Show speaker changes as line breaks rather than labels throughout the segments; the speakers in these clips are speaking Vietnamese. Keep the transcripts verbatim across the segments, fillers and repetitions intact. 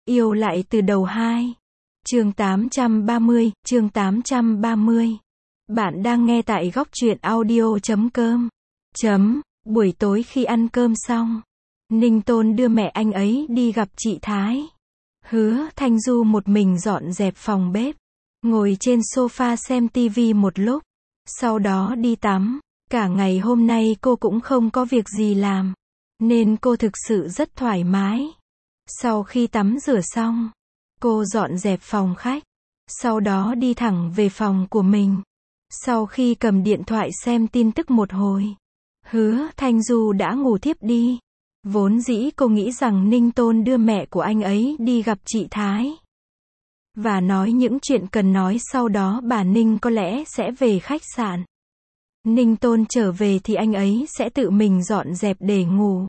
Yêu lại từ đầu hai. Chương tám trăm ba mươi, chương tám trăm ba mươi. Bạn đang nghe tại góc truyện audio chấm com. Chấm, buổi tối khi ăn cơm xong, Ninh Tôn đưa mẹ anh ấy đi gặp chị Thái. Hứa Thanh Du một mình dọn dẹp phòng bếp, ngồi trên sofa xem tivi một lúc, sau đó đi tắm. Cả ngày hôm nay cô cũng không có việc gì làm, nên cô thực sự rất thoải mái. Sau khi tắm rửa xong, cô dọn dẹp phòng khách, sau đó đi thẳng về phòng của mình. Sau khi cầm điện thoại xem tin tức một hồi, Hứa Thanh Du đã ngủ thiếp đi. Vốn dĩ cô nghĩ rằng Ninh Tôn đưa mẹ của anh ấy đi gặp chị Thái và nói những chuyện cần nói, sau đó bà Ninh có lẽ sẽ về khách sạn. Ninh Tôn trở về thì anh ấy sẽ tự mình dọn dẹp để ngủ,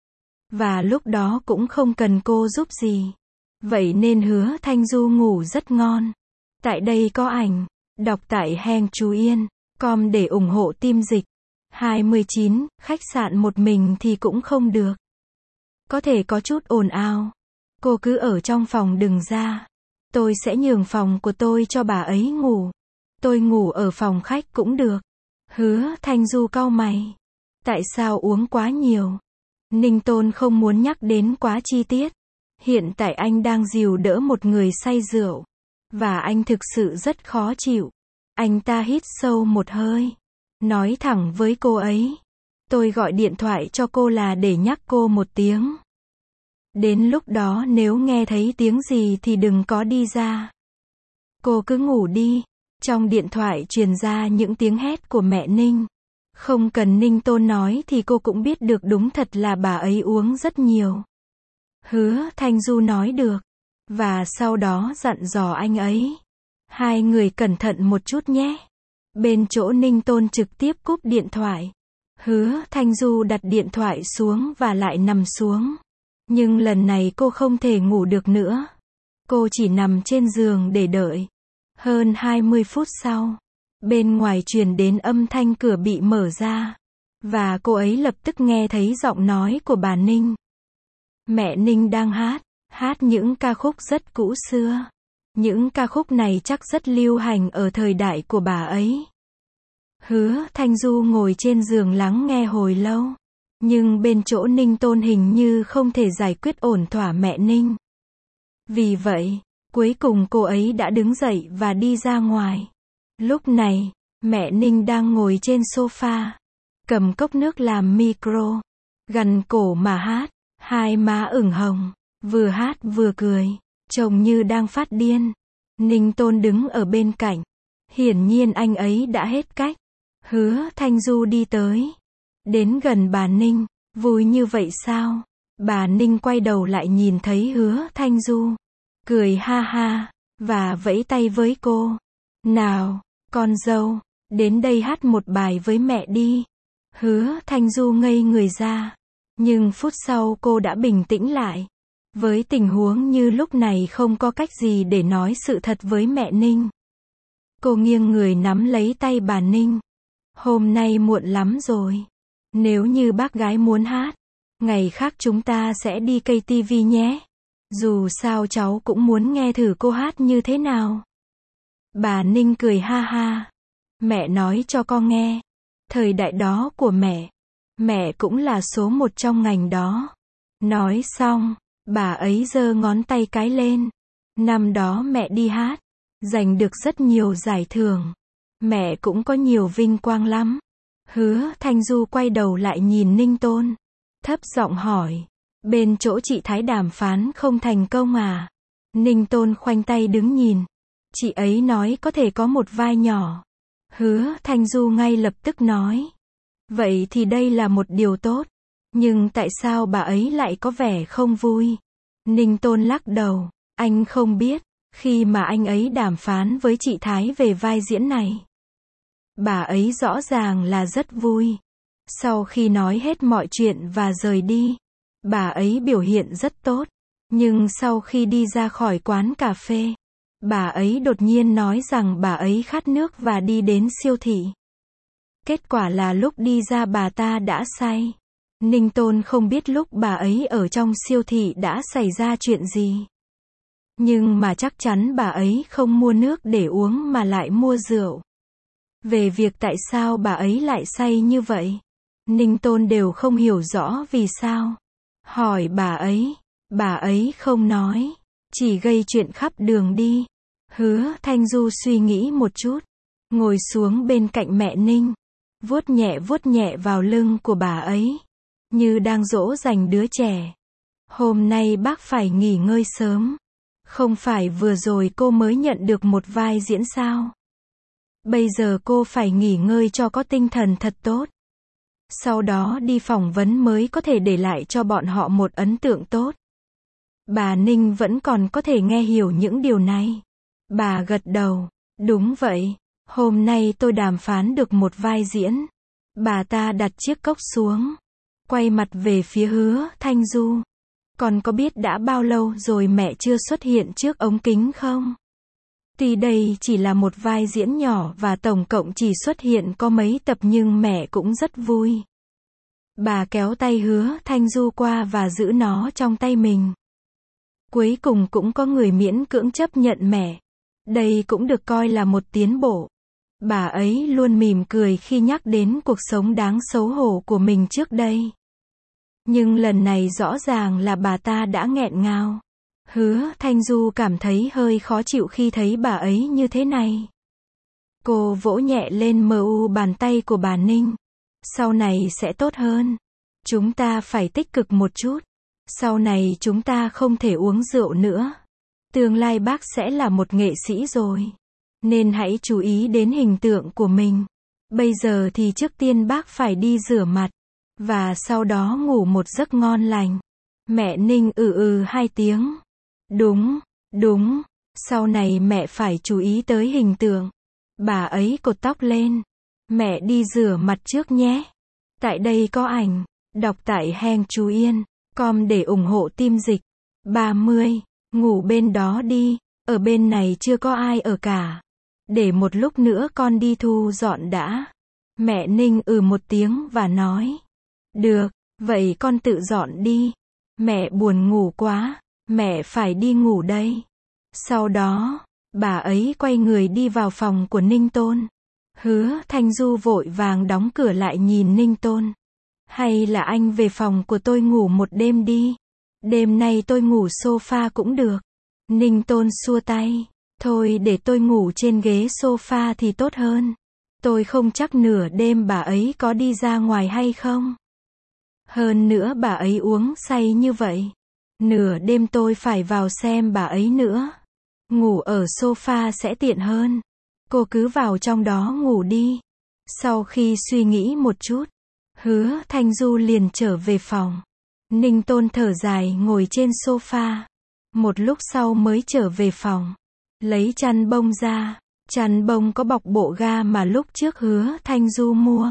và lúc đó cũng không cần cô giúp gì. Vậy nên Hứa Thanh Du ngủ rất ngon. Tại đây có ảnh, đọc tại heng chú yên chấm com để ủng hộ team dịch. hai mươi chín, khách sạn một mình thì cũng không được. Có thể có chút ồn ào. Cô cứ ở trong phòng đừng ra. Tôi sẽ nhường phòng của tôi cho bà ấy ngủ. Tôi ngủ ở phòng khách cũng được. Hứa Thanh Du cau mày. Tại sao uống quá nhiều? Ninh Tôn không muốn nhắc đến quá chi tiết. Hiện tại anh đang dìu đỡ một người say rượu, và anh thực sự rất khó chịu. Anh ta hít sâu một hơi, nói thẳng với cô ấy. Tôi gọi điện thoại cho cô là để nhắc cô một tiếng. Đến lúc đó nếu nghe thấy tiếng gì thì đừng có đi ra. Cô cứ ngủ đi. Trong điện thoại truyền ra những tiếng hét của mẹ Ninh. Không cần Ninh Tôn nói thì cô cũng biết được, đúng thật là bà ấy uống rất nhiều. Hứa Thanh Du nói được, và sau đó dặn dò anh ấy. Hai người cẩn thận một chút nhé. Bên chỗ Ninh Tôn trực tiếp cúp điện thoại. Hứa Thanh Du đặt điện thoại xuống và lại nằm xuống. Nhưng lần này cô không thể ngủ được nữa. Cô chỉ nằm trên giường để đợi. Hơn hai mươi phút sau, bên ngoài truyền đến âm thanh cửa bị mở ra, và cô ấy lập tức nghe thấy giọng nói của bà Ninh. Mẹ Ninh đang hát, hát những ca khúc rất cũ xưa. Những ca khúc này chắc rất lưu hành ở thời đại của bà ấy. Hứa Thanh Du ngồi trên giường lắng nghe hồi lâu, nhưng bên chỗ Ninh Tôn hình như không thể giải quyết ổn thỏa mẹ Ninh. Vì vậy, cuối cùng cô ấy đã đứng dậy và đi ra ngoài. Lúc này, mẹ Ninh đang ngồi trên sofa, cầm cốc nước làm micro, gằn cổ mà hát, hai má ửng hồng, vừa hát vừa cười, trông như đang phát điên. Ninh Tôn đứng ở bên cạnh, hiển nhiên anh ấy đã hết cách. Hứa Thanh Du đi tới, đến gần bà Ninh. Vui như vậy sao? Bà Ninh quay đầu lại nhìn thấy Hứa Thanh Du, cười ha ha, và vẫy tay với cô. Nào, con dâu, đến đây hát một bài với mẹ đi. Hứa Thanh Du ngây người ra, nhưng phút sau cô đã bình tĩnh lại. Với tình huống như lúc này không có cách gì để nói sự thật với mẹ Ninh. Cô nghiêng người nắm lấy tay bà Ninh. Hôm nay muộn lắm rồi. Nếu như bác gái muốn hát, ngày khác chúng ta sẽ đi cây tivi nhé. Dù sao cháu cũng muốn nghe thử cô hát như thế nào. Bà Ninh cười ha ha. Mẹ nói cho con nghe. Thời đại đó của mẹ, mẹ cũng là số một trong ngành đó. Nói xong, bà ấy giơ ngón tay cái lên. Năm đó mẹ đi hát, giành được rất nhiều giải thưởng. Mẹ cũng có nhiều vinh quang lắm. Hứa Thanh Du quay đầu lại nhìn Ninh Tôn, thấp giọng hỏi. Bên chỗ chị Thái đàm phán không thành công à? Ninh Tôn khoanh tay đứng nhìn. Chị ấy nói có thể có một vai nhỏ. Hứa Thanh Du ngay lập tức nói. Vậy thì đây là một điều tốt. Nhưng tại sao bà ấy lại có vẻ không vui? Ninh Tôn lắc đầu. Anh không biết. Khi mà anh ấy đàm phán với chị Thái về vai diễn này, bà ấy rõ ràng là rất vui. Sau khi nói hết mọi chuyện và rời đi, bà ấy biểu hiện rất tốt. Nhưng sau khi đi ra khỏi quán cà phê, bà ấy đột nhiên nói rằng bà ấy khát nước và đi đến siêu thị. Kết quả là lúc đi ra bà ta đã say. Ninh Tôn không biết lúc bà ấy ở trong siêu thị đã xảy ra chuyện gì. Nhưng mà chắc chắn bà ấy không mua nước để uống mà lại mua rượu. Về việc tại sao bà ấy lại say như vậy, Ninh Tôn đều không hiểu rõ vì sao. Hỏi bà ấy, bà ấy không nói, chỉ gây chuyện khắp đường đi. Hứa Thanh Du suy nghĩ một chút, ngồi xuống bên cạnh mẹ Ninh, vuốt nhẹ vuốt nhẹ vào lưng của bà ấy, như đang dỗ dành đứa trẻ. Hôm nay bác phải nghỉ ngơi sớm. Không phải vừa rồi cô mới nhận được một vai diễn sao? Bây giờ cô phải nghỉ ngơi cho có tinh thần thật tốt. Sau đó đi phỏng vấn mới có thể để lại cho bọn họ một ấn tượng tốt. Bà Ninh vẫn còn có thể nghe hiểu những điều này. Bà gật đầu. Đúng vậy. Hôm nay tôi đàm phán được một vai diễn. Bà ta đặt chiếc cốc xuống, quay mặt về phía Hứa Thanh Du. Con có biết đã bao lâu rồi mẹ chưa xuất hiện trước ống kính không? Tuy đây chỉ là một vai diễn nhỏ và tổng cộng chỉ xuất hiện có mấy tập nhưng mẹ cũng rất vui. Bà kéo tay Hứa Thanh Du qua và giữ nó trong tay mình. Cuối cùng cũng có người miễn cưỡng chấp nhận mẹ. Đây cũng được coi là một tiến bộ. Bà ấy luôn mỉm cười khi nhắc đến cuộc sống đáng xấu hổ của mình trước đây. Nhưng lần này rõ ràng là bà ta đã nghẹn ngào. Hứa Thanh Du cảm thấy hơi khó chịu khi thấy bà ấy như thế này. Cô vỗ nhẹ lên mu bàn tay của bà Ninh. Sau này sẽ tốt hơn. Chúng ta phải tích cực một chút. Sau này chúng ta không thể uống rượu nữa. Tương lai bác sẽ là một nghệ sĩ rồi. Nên hãy chú ý đến hình tượng của mình. Bây giờ thì trước tiên bác phải đi rửa mặt. Và sau đó ngủ một giấc ngon lành. Mẹ Ninh ừ ừ hai tiếng. Đúng, đúng. Sau này mẹ phải chú ý tới hình tượng. Bà ấy cột tóc lên. Mẹ đi rửa mặt trước nhé. Tại đây có ảnh. Đọc tại Heng Chú Yên. Com để ủng hộ team dịch. ba mươi. Ngủ bên đó đi. Ở bên này chưa có ai ở cả. Để một lúc nữa con đi thu dọn đã. Mẹ Ninh ừ một tiếng và nói. Được, vậy con tự dọn đi. Mẹ buồn ngủ quá. Mẹ phải đi ngủ đây. Sau đó, bà ấy quay người đi vào phòng của Ninh Tôn. Hứa Thanh Du vội vàng đóng cửa lại nhìn Ninh Tôn. Hay là anh về phòng của tôi ngủ một đêm đi. Đêm nay tôi ngủ sofa cũng được. Ninh Tôn xua tay. Thôi để tôi ngủ trên ghế sofa thì tốt hơn. Tôi không chắc nửa đêm bà ấy có đi ra ngoài hay không. Hơn nữa bà ấy uống say như vậy. Nửa đêm tôi phải vào xem bà ấy nữa. Ngủ ở sofa sẽ tiện hơn. Cô cứ vào trong đó ngủ đi. Sau khi suy nghĩ một chút, Hứa Thanh Du liền trở về phòng. Ninh Tôn thở dài ngồi trên sofa. Một lúc sau mới trở về phòng. Lấy chăn bông ra. Chăn bông có bọc bộ ga mà lúc trước Hứa Thanh Du mua.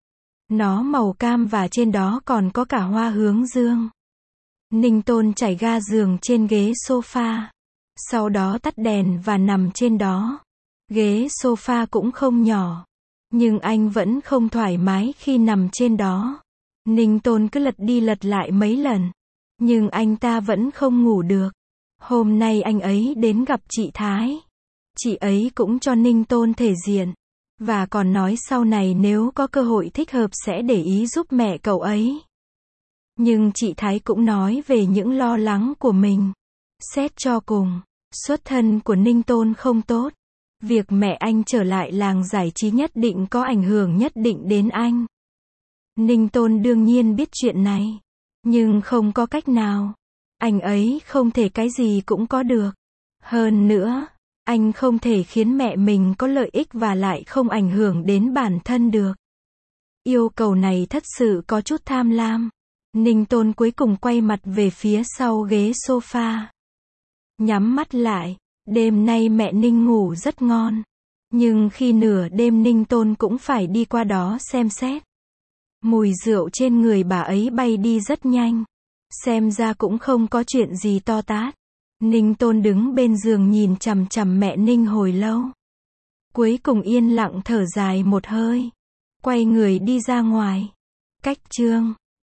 Nó màu cam và trên đó còn có cả hoa hướng dương. Ninh Tôn trải ga giường trên ghế sofa. Sau đó tắt đèn và nằm trên đó. Ghế sofa cũng không nhỏ. Nhưng anh vẫn không thoải mái khi nằm trên đó. Ninh Tôn cứ lật đi lật lại mấy lần. Nhưng anh ta vẫn không ngủ được. Hôm nay anh ấy đến gặp chị Thái. Chị ấy cũng cho Ninh Tôn thể diện. Và còn nói sau này nếu có cơ hội thích hợp sẽ để ý giúp mẹ cậu ấy. Nhưng chị Thái cũng nói về những lo lắng của mình. Xét cho cùng, xuất thân của Ninh Tôn không tốt. Việc mẹ anh trở lại làng giải trí nhất định có ảnh hưởng nhất định đến anh. Ninh Tôn đương nhiên biết chuyện này. Nhưng không có cách nào. Anh ấy không thể cái gì cũng có được. Hơn nữa, anh không thể khiến mẹ mình có lợi ích và lại không ảnh hưởng đến bản thân được. Yêu cầu này thật sự có chút tham lam. Ninh Tôn cuối cùng quay mặt về phía sau ghế sofa. Nhắm mắt lại. Đêm nay mẹ Ninh ngủ rất ngon. Nhưng khi nửa đêm Ninh Tôn cũng phải đi qua đó xem xét. Mùi rượu trên người bà ấy bay đi rất nhanh. Xem ra cũng không có chuyện gì to tát. Ninh Tôn đứng bên giường nhìn chằm chằm mẹ Ninh hồi lâu. Cuối cùng yên lặng thở dài một hơi. Quay người đi ra ngoài. Cách chương